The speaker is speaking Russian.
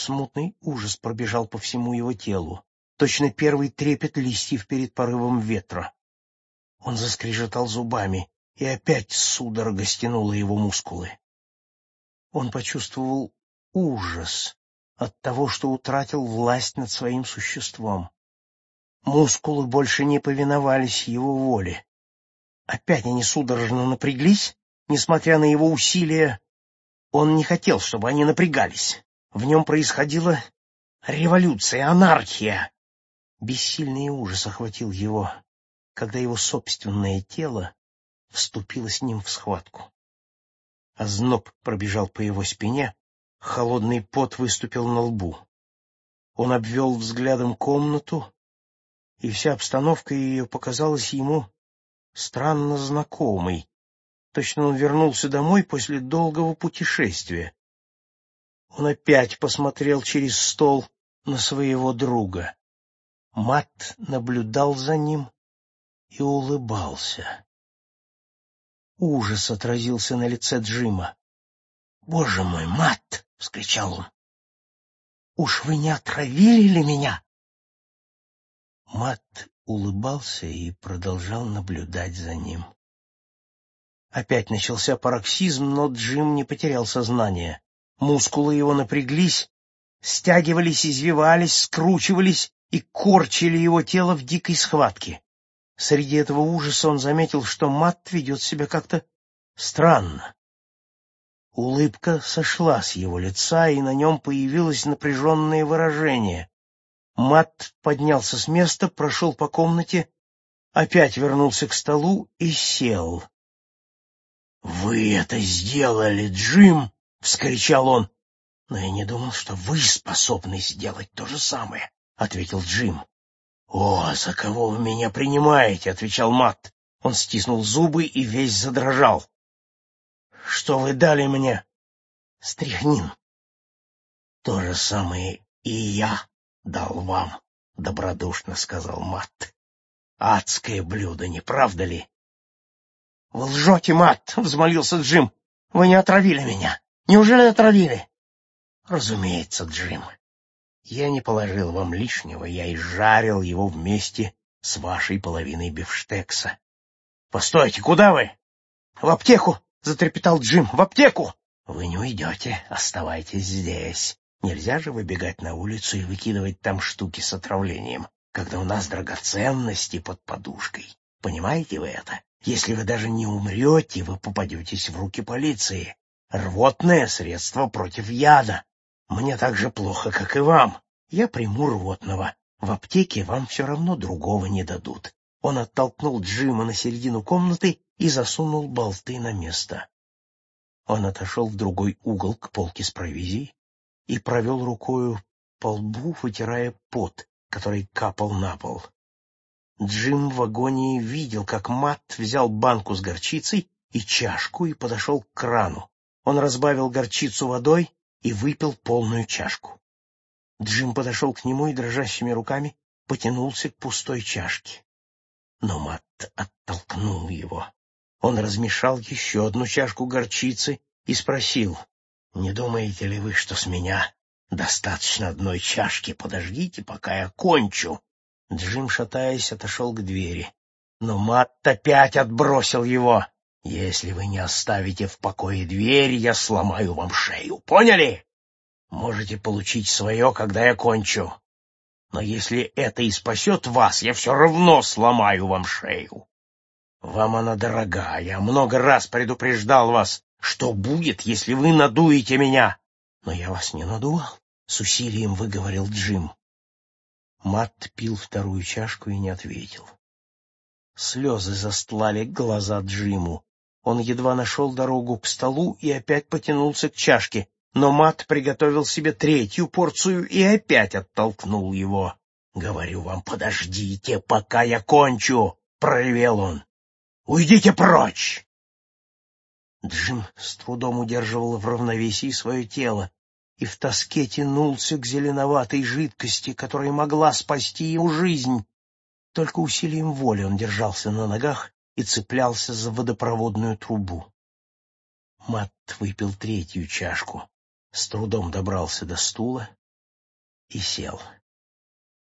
Смутный ужас пробежал по всему его телу, точно первый трепет листьев перед порывом ветра. Он заскрежетал зубами, и опять судорога стянула его мускулы. Он почувствовал ужас от того, что утратил власть над своим существом. Мускулы больше не повиновались его воле. Опять они судорожно напряглись, несмотря на его усилия. Он не хотел, чтобы они напрягались. В нем происходила революция, анархия. Бессильный ужас охватил его, когда его собственное тело вступило с ним в схватку. Озноб пробежал по его спине, холодный пот выступил на лбу. Он обвел взглядом комнату, и вся обстановка ее показалась ему странно знакомой. Точно он вернулся домой после долгого путешествия. Он опять посмотрел через стол на своего друга. Матт наблюдал за ним и улыбался. Ужас отразился на лице Джима. «Боже мой, Матт!» — вскричал он. «Уж вы не отравили ли меня?» Матт улыбался и продолжал наблюдать за ним. Опять начался пароксизм, но Джим не потерял сознание. Мускулы его напряглись, стягивались, извивались, скручивались и корчили его тело в дикой схватке. Среди этого ужаса он заметил, что Матт ведет себя как-то странно. Улыбка сошла с его лица, и на нем появилось напряженное выражение. Матт поднялся с места, прошел по комнате, опять вернулся к столу и сел. «Вы это сделали, Джим!» — вскричал он. «Но я не думал, что вы способны сделать то же самое», — ответил Джим. «О, за кого вы меня принимаете?» — отвечал Матт. Он стиснул зубы и весь задрожал. «Что вы дали мне?» «Стрихнин». «То же самое и я дал вам», — добродушно сказал Матт. «Адское блюдо, не правда ли?» «Вы лжете, Матт!» — взмолился Джим. «Вы не отравили меня. Неужели отравили?» «Разумеется, Джим. Я не положил вам лишнего, я изжарил его вместе с вашей половиной бифштекса». «Постойте, куда вы?» «В аптеку!» — затрепетал Джим. «В аптеку!» «Вы не уйдете, оставайтесь здесь. Нельзя же выбегать на улицу и выкидывать там штуки с отравлением, когда у нас драгоценности под подушкой. Понимаете вы это? Если вы даже не умрете, вы попадетесь в руки полиции. Рвотное средство против яда. Мне так же плохо, как и вам. Я приму рвотного. В аптеке вам все равно другого не дадут». Он оттолкнул Джима на середину комнаты и засунул болты на место. Он отошел в другой угол к полке с провизией и провел рукою по лбу, вытирая пот, который капал на пол. Джим в агонии видел, как Матт взял банку с горчицей и чашку и подошел к крану. Он разбавил горчицу водой и выпил полную чашку. Джим подошел к нему и дрожащими руками потянулся к пустой чашке. Но Матт оттолкнул его. Он размешал еще одну чашку горчицы и спросил: «Не думаете ли вы, что с меня достаточно одной чашки? Подождите, пока я кончу». Джим, шатаясь, отошел к двери. Но Матт опять отбросил его. «Если вы не оставите в покое дверь, я сломаю вам шею. Поняли? Можете получить свое, когда я кончу. Но если это и спасет вас, я все равно сломаю вам шею. Вам она дорога, я много раз предупреждал вас, что будет, если вы надуете меня». «Но я вас не надувал», — с усилием выговорил Джим. Матт пил вторую чашку и не ответил. Слезы застлали глаза Джиму. Он едва нашел дорогу к столу и опять потянулся к чашке, но Матт приготовил себе третью порцию и опять оттолкнул его. «Говорю вам, подождите, пока я кончу!» — проревел он. «Уйдите прочь!» Джим с трудом удерживал в равновесии свое тело и в тоске тянулся к зеленоватой жидкости, которая могла спасти ему жизнь. Только усилием воли он держался на ногах и цеплялся за водопроводную трубу. Матт выпил третью чашку, с трудом добрался до стула и сел.